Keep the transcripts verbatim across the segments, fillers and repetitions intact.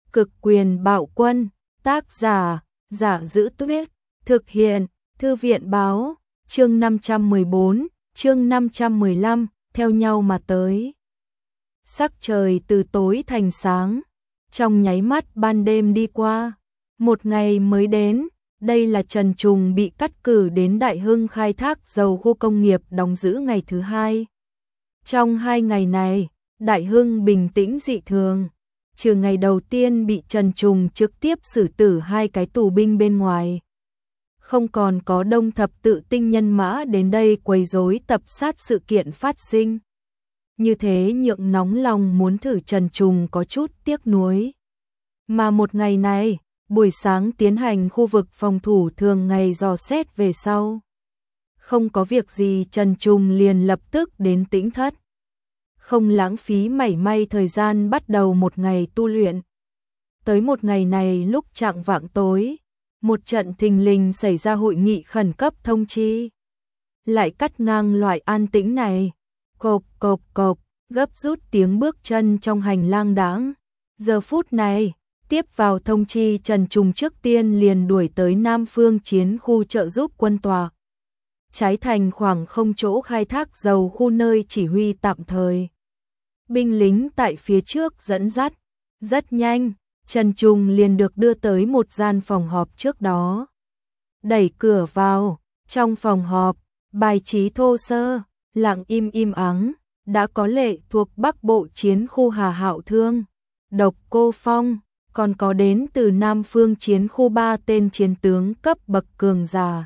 Cực quyền bạo quân, tác giả, Giả Giữ Tuyết, thực hiện, Thư viện báo, chương năm trăm mười bốn, chương năm trăm mười lăm, theo nhau mà tới. Sắc trời từ tối thành sáng, trong nháy mắt ban đêm đi qua, một ngày mới đến, đây là Trần Trùng bị cắt cử đến Đại Hưng khai thác dầu khu công nghiệp đóng giữ ngày thứ hai. Trong hai ngày này, Đại Hưng bình tĩnh dị thường. Trừ ngày đầu tiên bị Trần Trùng trực tiếp xử tử hai cái tù binh bên ngoài. Không còn có đông thập tự tinh nhân mã đến đây quấy rối tập sát sự kiện phát sinh. Như thế nhượng nóng lòng muốn thử Trần Trùng có chút tiếc nuối. Mà một ngày này, buổi sáng tiến hành khu vực phòng thủ thường ngày dò xét về sau. Không có việc gì Trần Trùng liền lập tức đến Tĩnh Thất. Không lãng phí mảy may thời gian bắt đầu một ngày tu luyện. Tới một ngày này lúc chạng vạng tối, một trận thình lình xảy ra hội nghị khẩn cấp thông chi. Lại cắt ngang loại an tĩnh này, cộp cộp cộp, gấp rút tiếng bước chân trong hành lang đãng. Giờ phút này, tiếp vào thông chi Trần Trùng trước tiên liền đuổi tới Nam Phương chiến khu trợ giúp quân tòa. Trái thành khoảng không chỗ khai thác dầu khu nơi chỉ huy tạm thời. Binh lính tại phía trước dẫn dắt, rất nhanh, Trần Trùng liền được đưa tới một gian phòng họp trước đó. Đẩy cửa vào, trong phòng họp, bài trí thô sơ, lặng im im ắng, đã có lệ thuộc Bắc Bộ chiến khu Hà Hạo Thương, Độc Cô Phong, còn có đến từ Nam Phương chiến khu ba tên chiến tướng cấp bậc cường giả.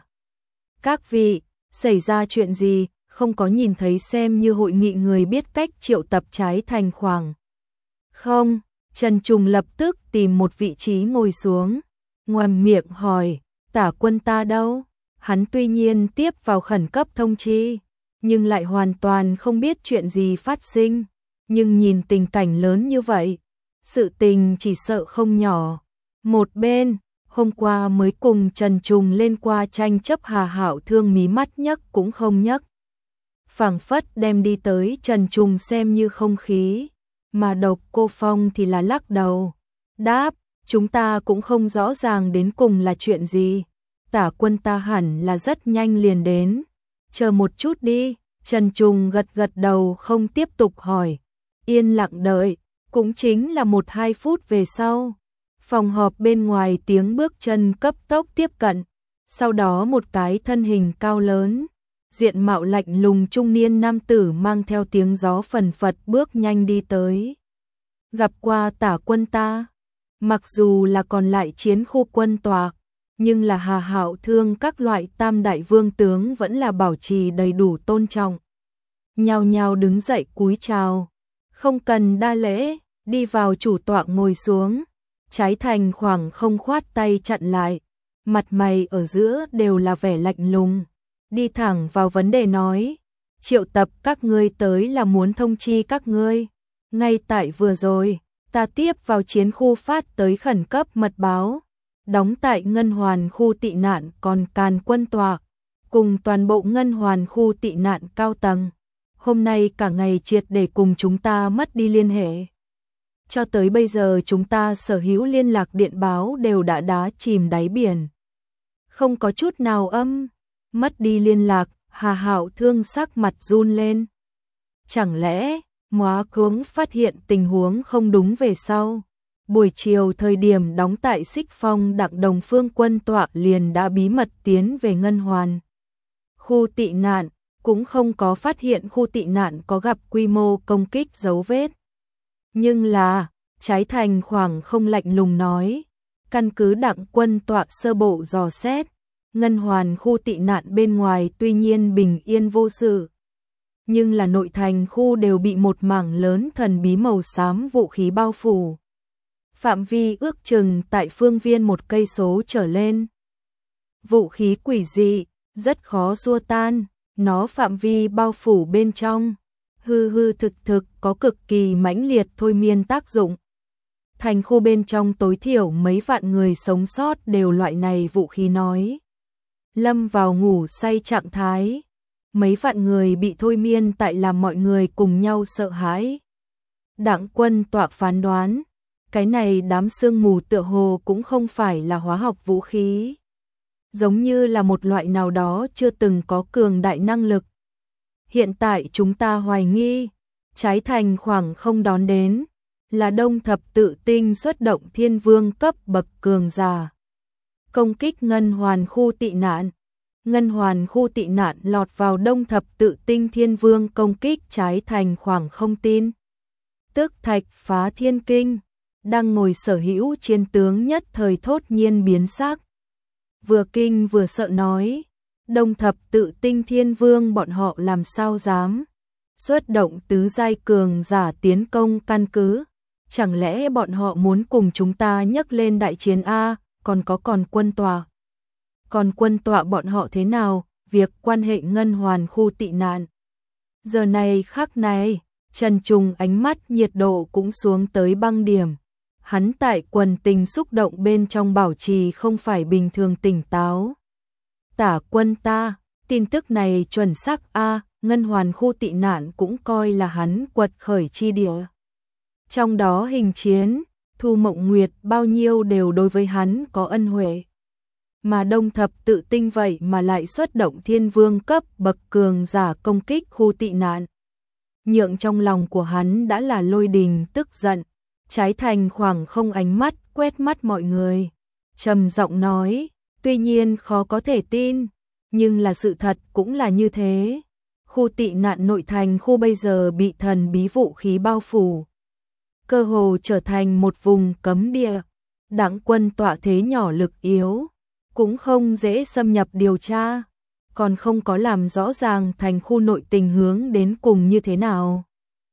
Các vị, xảy ra chuyện gì, không có nhìn thấy xem như hội nghị người biết cách triệu tập trái thành khoảng. Không, Trần Trùng lập tức tìm một vị trí ngồi xuống, ngoằm miệng hỏi, tả quân ta đâu? Hắn tuy nhiên tiếp vào khẩn cấp thông chi, nhưng lại hoàn toàn không biết chuyện gì phát sinh. Nhưng nhìn tình cảnh lớn như vậy, sự tình chỉ sợ không nhỏ. Một bên, hôm qua mới cùng Trần Trùng lên qua tranh chấp Hà Hạo Thương mí mắt nhấc cũng không nhấc. Phảng phất đem đi tới Trần Trùng xem như không khí, mà Độc Cô Phong thì là lắc đầu. Đáp, chúng ta cũng không rõ ràng đến cùng là chuyện gì. Tả quân ta hẳn là rất nhanh liền đến. Chờ một chút đi, Trần Trùng gật gật đầu không tiếp tục hỏi. Yên lặng đợi, cũng chính là một hai phút về sau. Phòng họp bên ngoài tiếng bước chân cấp tốc tiếp cận, sau đó một cái thân hình cao lớn, diện mạo lạnh lùng trung niên nam tử mang theo tiếng gió phần phật bước nhanh đi tới. Gặp qua tả quân ta, mặc dù là còn lại chiến khu quân tòa, nhưng là Hà Hạo Thương các loại tam đại vương tướng vẫn là bảo trì đầy đủ tôn trọng. Nhao nhao đứng dậy cúi chào, không cần đa lễ, đi vào chủ tọa ngồi xuống. Trái thành khoảng không khoát tay chặn lại, mặt mày ở giữa đều là vẻ lạnh lùng, đi thẳng vào vấn đề nói, triệu tập các ngươi tới là muốn thông chi các ngươi. Ngay tại vừa rồi, ta tiếp vào chiến khu phát tới khẩn cấp mật báo, đóng tại Ngân Hoàn khu tị nạn còn Càn quân tòa, cùng toàn bộ Ngân Hoàn khu tị nạn cao tầng. Hôm nay cả ngày triệt để cùng chúng ta mất đi liên hệ. Cho tới bây giờ chúng ta sở hữu liên lạc điện báo đều đã đá chìm đáy biển. Không có chút nào âm, mất đi liên lạc, Hà Hạo Thương sắc mặt run lên. Chẳng lẽ, Móa Cuống phát hiện tình huống không đúng về sau. Buổi chiều thời điểm đóng tại Xích Phong Đặng Đồng Phương quân tọa liền đã bí mật tiến về Ngân Hoàn. Khu tị nạn, cũng không có phát hiện khu tị nạn có gặp quy mô công kích dấu vết. Nhưng là, trái thành khoảng không lạnh lùng nói, căn cứ Đặng quân tọa sơ bộ dò xét, Ngân Hoàn khu tị nạn bên ngoài tuy nhiên bình yên vô sự, nhưng là nội thành khu đều bị một mảng lớn thần bí màu xám vũ khí bao phủ. Phạm vi ước chừng tại phương viên một cây số trở lên. Vũ khí quỷ dị, rất khó xua tan, nó phạm vi bao phủ bên trong. Hư hư thực thực có cực kỳ mãnh liệt thôi miên tác dụng. Thành khu bên trong tối thiểu mấy vạn người sống sót đều loại này vũ khí nói. Lâm vào ngủ say trạng thái. Mấy vạn người bị thôi miên tại làm mọi người cùng nhau sợ hãi. Đặng quân tọa phán đoán, Cái này đám sương mù tựa hồ cũng không phải là hóa học vũ khí, giống như là một loại nào đó chưa từng có cường đại năng lực. Hiện tại chúng ta hoài nghi, trái thành khoảng không đón đến, là Đông Thập Tự Tinh xuất động thiên vương cấp bậc cường giả. Công kích Ngân Hoàn khu tị nạn. Ngân Hoàn khu tị nạn lọt vào Đông Thập Tự Tinh thiên vương công kích trái thành khoảng không tin. Tức Thạch phá thiên kinh, đang ngồi sở hữu chiến tướng nhất thời thốt nhiên biến sắc. Vừa kinh vừa sợ nói, Đông Thập Tự Tinh thiên vương bọn họ làm sao dám xuất động tứ giai cường giả tiến công căn cứ, chẳng lẽ bọn họ muốn cùng chúng ta nhấc lên đại chiến a, còn có còn quân tọa. Còn quân tọa bọn họ thế nào, việc quan hệ Ngân Hoàn khu tị nạn. Giờ này khắc này, Trần Trùng ánh mắt nhiệt độ cũng xuống tới băng điểm. Hắn tại quần tình xúc động bên trong bảo trì không phải bình thường tỉnh táo. Tả quân ta, tin tức này chuẩn xác a, Ngân Hoàn khu tị nạn cũng coi là hắn quật khởi chi địa. Trong đó hình chiến, Thu Mộng Nguyệt bao nhiêu đều đối với hắn có ân huệ. Mà Đông Thập Tự Tinh vậy mà lại xuất động thiên vương cấp bậc cường giả công kích khu tị nạn. Nhượng trong lòng của hắn đã là lôi đình tức giận, trái thành khoảng không ánh mắt quét mắt mọi người. Trầm giọng nói, tuy nhiên khó có thể tin, nhưng là sự thật cũng là như thế. Khu tị nạn nội thành khu bây giờ bị thần bí vũ khí bao phủ, cơ hồ trở thành một vùng cấm địa. Đảng quân tọa thế nhỏ lực yếu, cũng không dễ xâm nhập điều tra, còn không có làm rõ ràng thành khu nội tình hướng đến cùng như thế nào.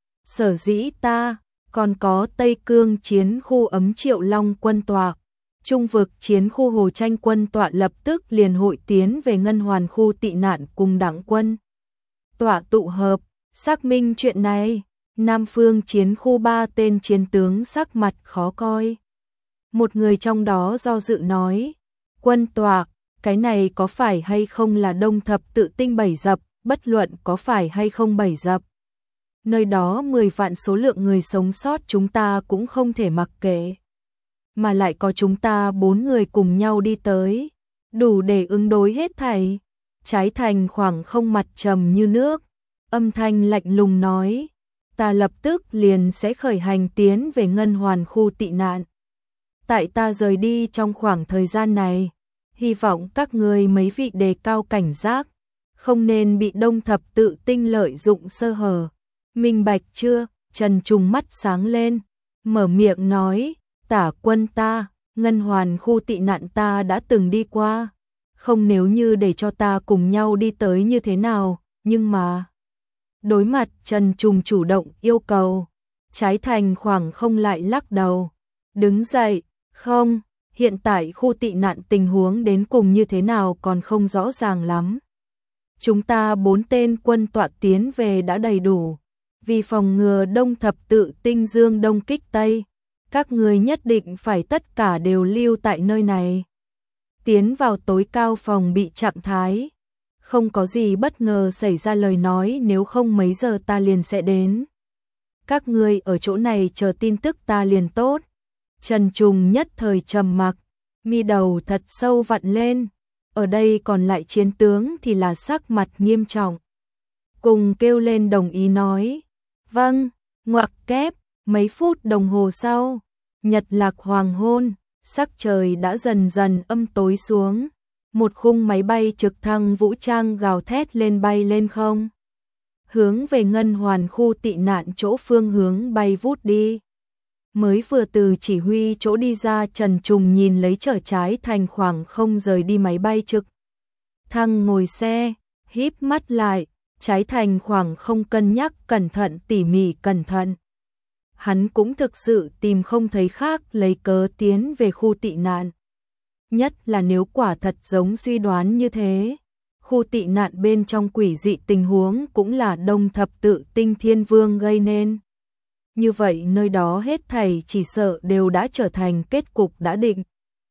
Sở dĩ ta, còn có Tây Cương chiến khu ấm Triệu Long quân tọa, Trung vực chiến khu Hồ Tranh quân tọa lập tức liền hội tiến về Ngân Hoàn khu tị nạn cùng đảng quân tọa tụ hợp, xác minh chuyện này. Nam phương chiến khu ba tên chiến tướng sắc mặt khó coi. Một người trong đó do dự nói, quân tọa, cái này có phải hay không là Đông Thập Tự Tinh bảy dập, bất luận có phải hay không bảy dập. Nơi đó mười vạn số lượng người sống sót chúng ta cũng không thể mặc kệ. Mà lại có chúng ta bốn người cùng nhau đi tới, đủ để ứng đối hết thảy. Trái thành khoảng không mặt trầm như nước, âm thanh lạnh lùng nói, ta lập tức liền sẽ khởi hành tiến về Ngân Hoàn khu tị nạn. Tại ta rời đi trong khoảng thời gian này, hy vọng các người mấy vị đề cao cảnh giác, không nên bị Đông Thập Tự Tinh lợi dụng sơ hở. Minh bạch chưa? Trần Trùng mắt sáng lên, mở miệng nói, tả quân ta, Ngân Hoàn khu tị nạn ta đã từng đi qua, không nếu như để cho ta cùng nhau đi tới như thế nào, nhưng mà... Đối mặt Trần Trùng chủ động yêu cầu, trái thành khoảng không lại lắc đầu, đứng dậy, không, hiện tại khu tị nạn tình huống đến cùng như thế nào còn không rõ ràng lắm. Chúng ta bốn tên quân tọa tiến về đã đầy đủ, vì phòng ngừa Đông Thập Tự Tinh dương đông kích Tây, các người nhất định phải tất cả đều lưu tại nơi này. Tiến vào tối cao phòng bị trạng thái. Không có gì bất ngờ xảy ra lời nói, nếu không mấy giờ ta liền sẽ đến. Các ngươi ở chỗ này chờ tin tức ta liền tốt. Trần Trùng nhất thời trầm mặc, mi đầu thật sâu vặn lên. Ở đây còn lại chiến tướng thì là sắc mặt nghiêm trọng. Cùng kêu lên đồng ý nói. Vâng, ngoặc kép, mấy phút đồng hồ sau, nhật lạc hoàng hôn, sắc trời đã dần dần âm tối xuống. Một khung máy bay trực thăng vũ trang gào thét lên bay lên không. Hướng về Ngân Hoàn khu tị nạn chỗ phương hướng bay vút đi. Mới vừa từ chỉ huy chỗ đi ra, Trần Trùng nhìn lấy trở trái thành khoảng không rời đi máy bay trực thăng ngồi xe, híp mắt lại, trái thành khoảng không cân nhắc cẩn thận tỉ mỉ cẩn thận. Hắn cũng thực sự tìm không thấy khác lấy cớ tiến về khu tị nạn. Nhất là nếu quả thật giống suy đoán như thế, khu tị nạn bên trong quỷ dị tình huống cũng là Đông Thập Tự Tinh thiên vương gây nên. Như vậy nơi đó hết thảy chỉ sợ đều đã trở thành kết cục đã định.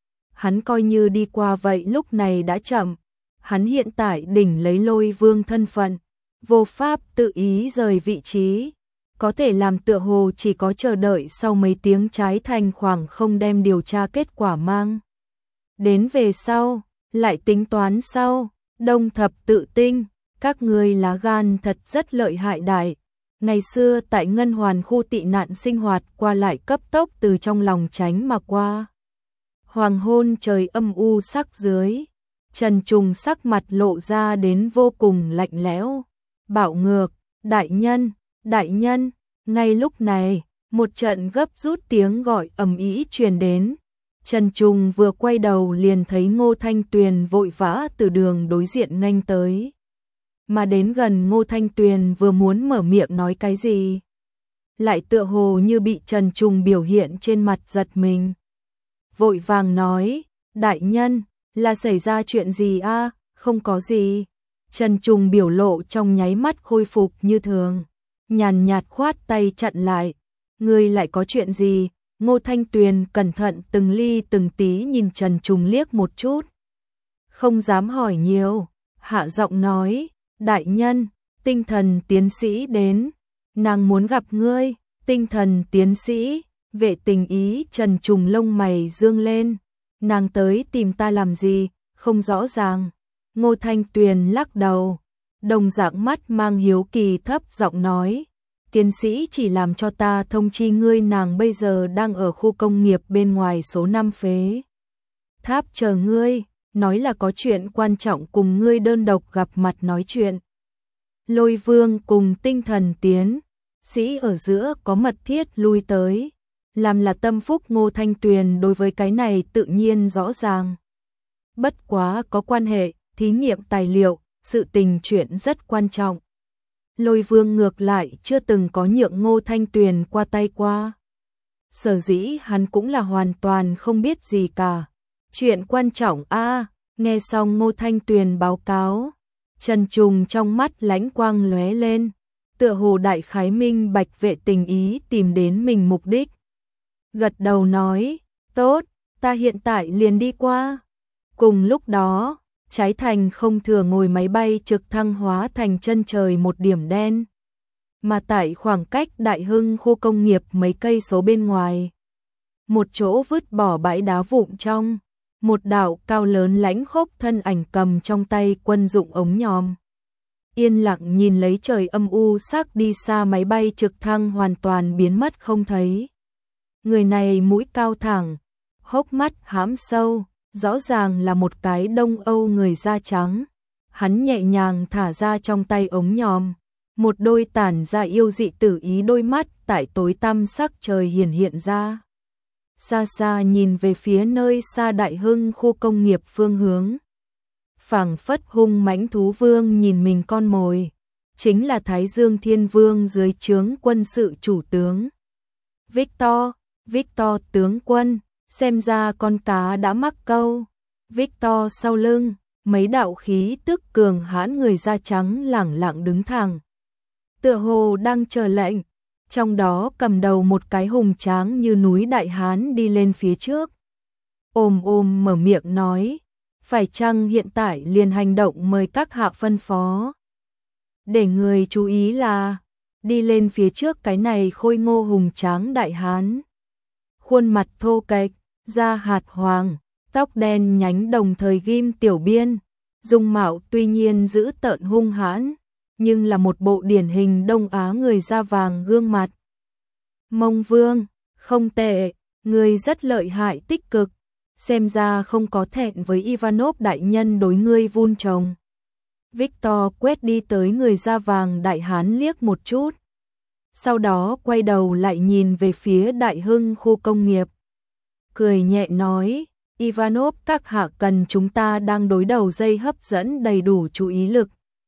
Hắn coi như đi qua vậy lúc này đã chậm, hắn hiện tại đỉnh lấy Lôi Vương thân phận, vô pháp tự ý rời vị trí. có thể làm tựa hồ chỉ có chờ đợi sau mấy tiếng trái thành khoảng không đem điều tra kết quả mang. Đến về sau, lại tính toán sau, Đông Thập tự tinh, các ngươi lá gan thật rất lợi hại đại. Ngày xưa tại Ngân Hoàn khu tị nạn sinh hoạt qua lại cấp tốc từ trong lòng tránh mà qua. Hoàng hôn trời âm u sắc dưới, Trần Trùng sắc mặt lộ ra đến vô cùng lạnh lẽo, bạo ngược, đại nhân, đại nhân, ngay lúc này, một trận gấp rút tiếng gọi ầm ĩ truyền đến. Trần Trùng vừa quay đầu liền thấy Ngô Thanh Tuyền vội vã từ đường đối diện nghênh tới. Mà đến gần Ngô Thanh Tuyền vừa muốn mở miệng nói cái gì, lại tựa hồ như bị Trần Trùng biểu hiện trên mặt giật mình. Vội vàng nói, đại nhân, là xảy ra chuyện gì a? Không có gì. Trần Trùng biểu lộ trong nháy mắt khôi phục như thường, nhàn nhạt khoát tay chặn lại. Ngươi lại có chuyện gì? Ngô Thanh Tuyền cẩn thận từng ly từng tí nhìn Trần Trùng liếc một chút. Không dám hỏi nhiều, hạ giọng nói, đại nhân, tinh thần tiến sĩ đến, nàng muốn gặp ngươi. Tinh thần tiến sĩ, Vệ Tình Ý. Trần Trùng lông mày dương lên, nàng tới tìm ta làm gì, không rõ ràng. Ngô Thanh Tuyền lắc đầu, đồng dạng mắt mang hiếu kỳ thấp giọng nói, tiến sĩ chỉ làm cho ta thông chi ngươi nàng bây giờ đang ở khu công nghiệp bên ngoài số năm phế tháp chờ ngươi, nói là có chuyện quan trọng cùng ngươi đơn độc gặp mặt nói chuyện. Lôi Vương cùng tinh thần tiến sĩ ở giữa có mật thiết lui tới, làm là tâm phúc. Ngô Thanh Tuyền đối với cái này tự nhiên rõ ràng. Bất quá có quan hệ, thí nghiệm tài liệu, sự tình chuyện rất quan trọng. Lôi Vương ngược lại chưa từng có nhượng Ngô Thanh Tuyền qua tay qua. Sở dĩ hắn cũng là hoàn toàn không biết gì cả. Chuyện quan trọng a. Nghe xong Ngô Thanh Tuyền báo cáo, Trần Trùng trong mắt lãnh quang lóe lên, tựa hồ đại khái minh bạch Vệ Tình Ý tìm đến mình mục đích. Gật đầu nói, tốt, ta hiện tại liền đi qua. Cùng lúc đó, Trái Thành không thừa ngồi máy bay trực thăng hóa thành chân trời một điểm đen. Mà tại khoảng cách Đại Hưng khu công nghiệp mấy cây số bên ngoài, một chỗ vứt bỏ bãi đá vụn trong, một đạo cao lớn lãnh khốc thân ảnh cầm trong tay quân dụng ống nhòm. Yên lặng nhìn lấy trời âm u sắc đi xa, máy bay trực thăng hoàn toàn biến mất không thấy. Người này mũi cao thẳng, hốc mắt hãm sâu, rõ ràng là một cái Đông Âu người da trắng. Hắn nhẹ nhàng thả ra trong tay ống nhòm, một đôi tản ra yêu dị tử ý đôi mắt tại tối tăm sắc trời hiển hiện ra. Xa xa nhìn về phía nơi xa Đại Hưng khu công nghiệp phương hướng. Phảng phất hung mãnh thú vương nhìn mình con mồi, chính là Thái Dương Thiên Vương dưới trướng quân sự chủ tướng. Victor, Victor tướng quân, xem ra con cá đã mắc câu. Victor sau lưng, mấy đạo khí tức cường hãn người da trắng lẳng lặng đứng thẳng, tựa hồ đang chờ lệnh. Trong đó cầm đầu một cái hùng tráng như núi đại hán đi lên phía trước. Ôm ôm mở miệng nói, phải chăng hiện tại liền hành động mời các hạ phân phó. Để người chú ý là, đi lên phía trước cái này khôi ngô hùng tráng đại hán. Khuôn mặt thô kệch, da hạt hoàng, tóc đen nhánh đồng thời ghim tiểu biên, dung mạo tuy nhiên dữ tợn hung hãn, nhưng là một bộ điển hình Đông Á người da vàng gương mặt. Mông Vương, không tệ, người rất lợi hại tích cực, xem ra không có thẹn với Ivanov đại nhân đối ngươi vun trồng. Victor quét đi tới người da vàng đại hán liếc một chút, sau đó quay đầu lại nhìn về phía Đại Hưng khu công nghiệp. Cười nhẹ nói, Ivanov các hạ cần chúng ta đang đối đầu dây hấp dẫn đầy đủ chú ý lực.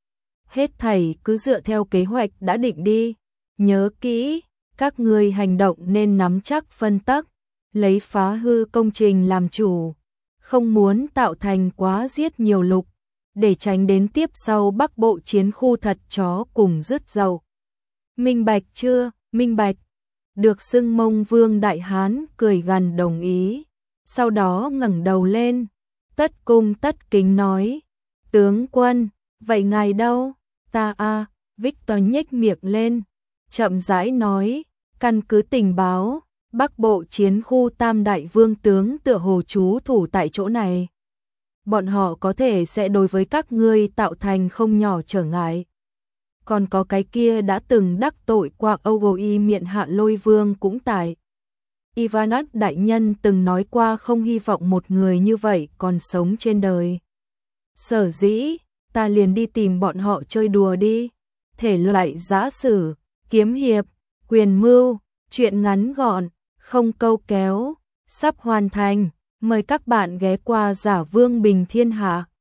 Hết thảy cứ dựa theo kế hoạch đã định đi, nhớ kỹ, các ngươi hành động nên nắm chắc phân tắc, lấy phá hư công trình làm chủ, không muốn tạo thành quá giết nhiều lục, để tránh đến tiếp sau Bắc Bộ chiến khu thật chó cùng rứt dầu. Minh bạch chưa? Minh bạch. Được xưng Mông Vương đại hán cười gằn đồng ý, sau đó ngẩng đầu lên, tất cung tất kính nói, tướng quân, vậy ngài đâu? Ta a. Victor nhếch miệng lên, chậm rãi nói, căn cứ tình báo, Bắc Bộ chiến khu Tam Đại Vương tướng tựa hồ trú thủ tại chỗ này. Bọn họ có thể sẽ đối với các ngươi tạo thành không nhỏ trở ngại. Còn có cái kia đã từng đắc tội qua Ogoi miệng Hạ Lôi Vương cũng tại. Ivanas đại nhân từng nói qua không hy vọng một người như vậy còn sống trên đời. Sở dĩ, ta liền đi tìm bọn họ chơi đùa đi. Thể loại giã sử, kiếm hiệp, quyền mưu, chuyện ngắn gọn, không câu kéo, sắp hoàn thành. Mời các bạn ghé qua Giả Vương Bình Thiên Hạ.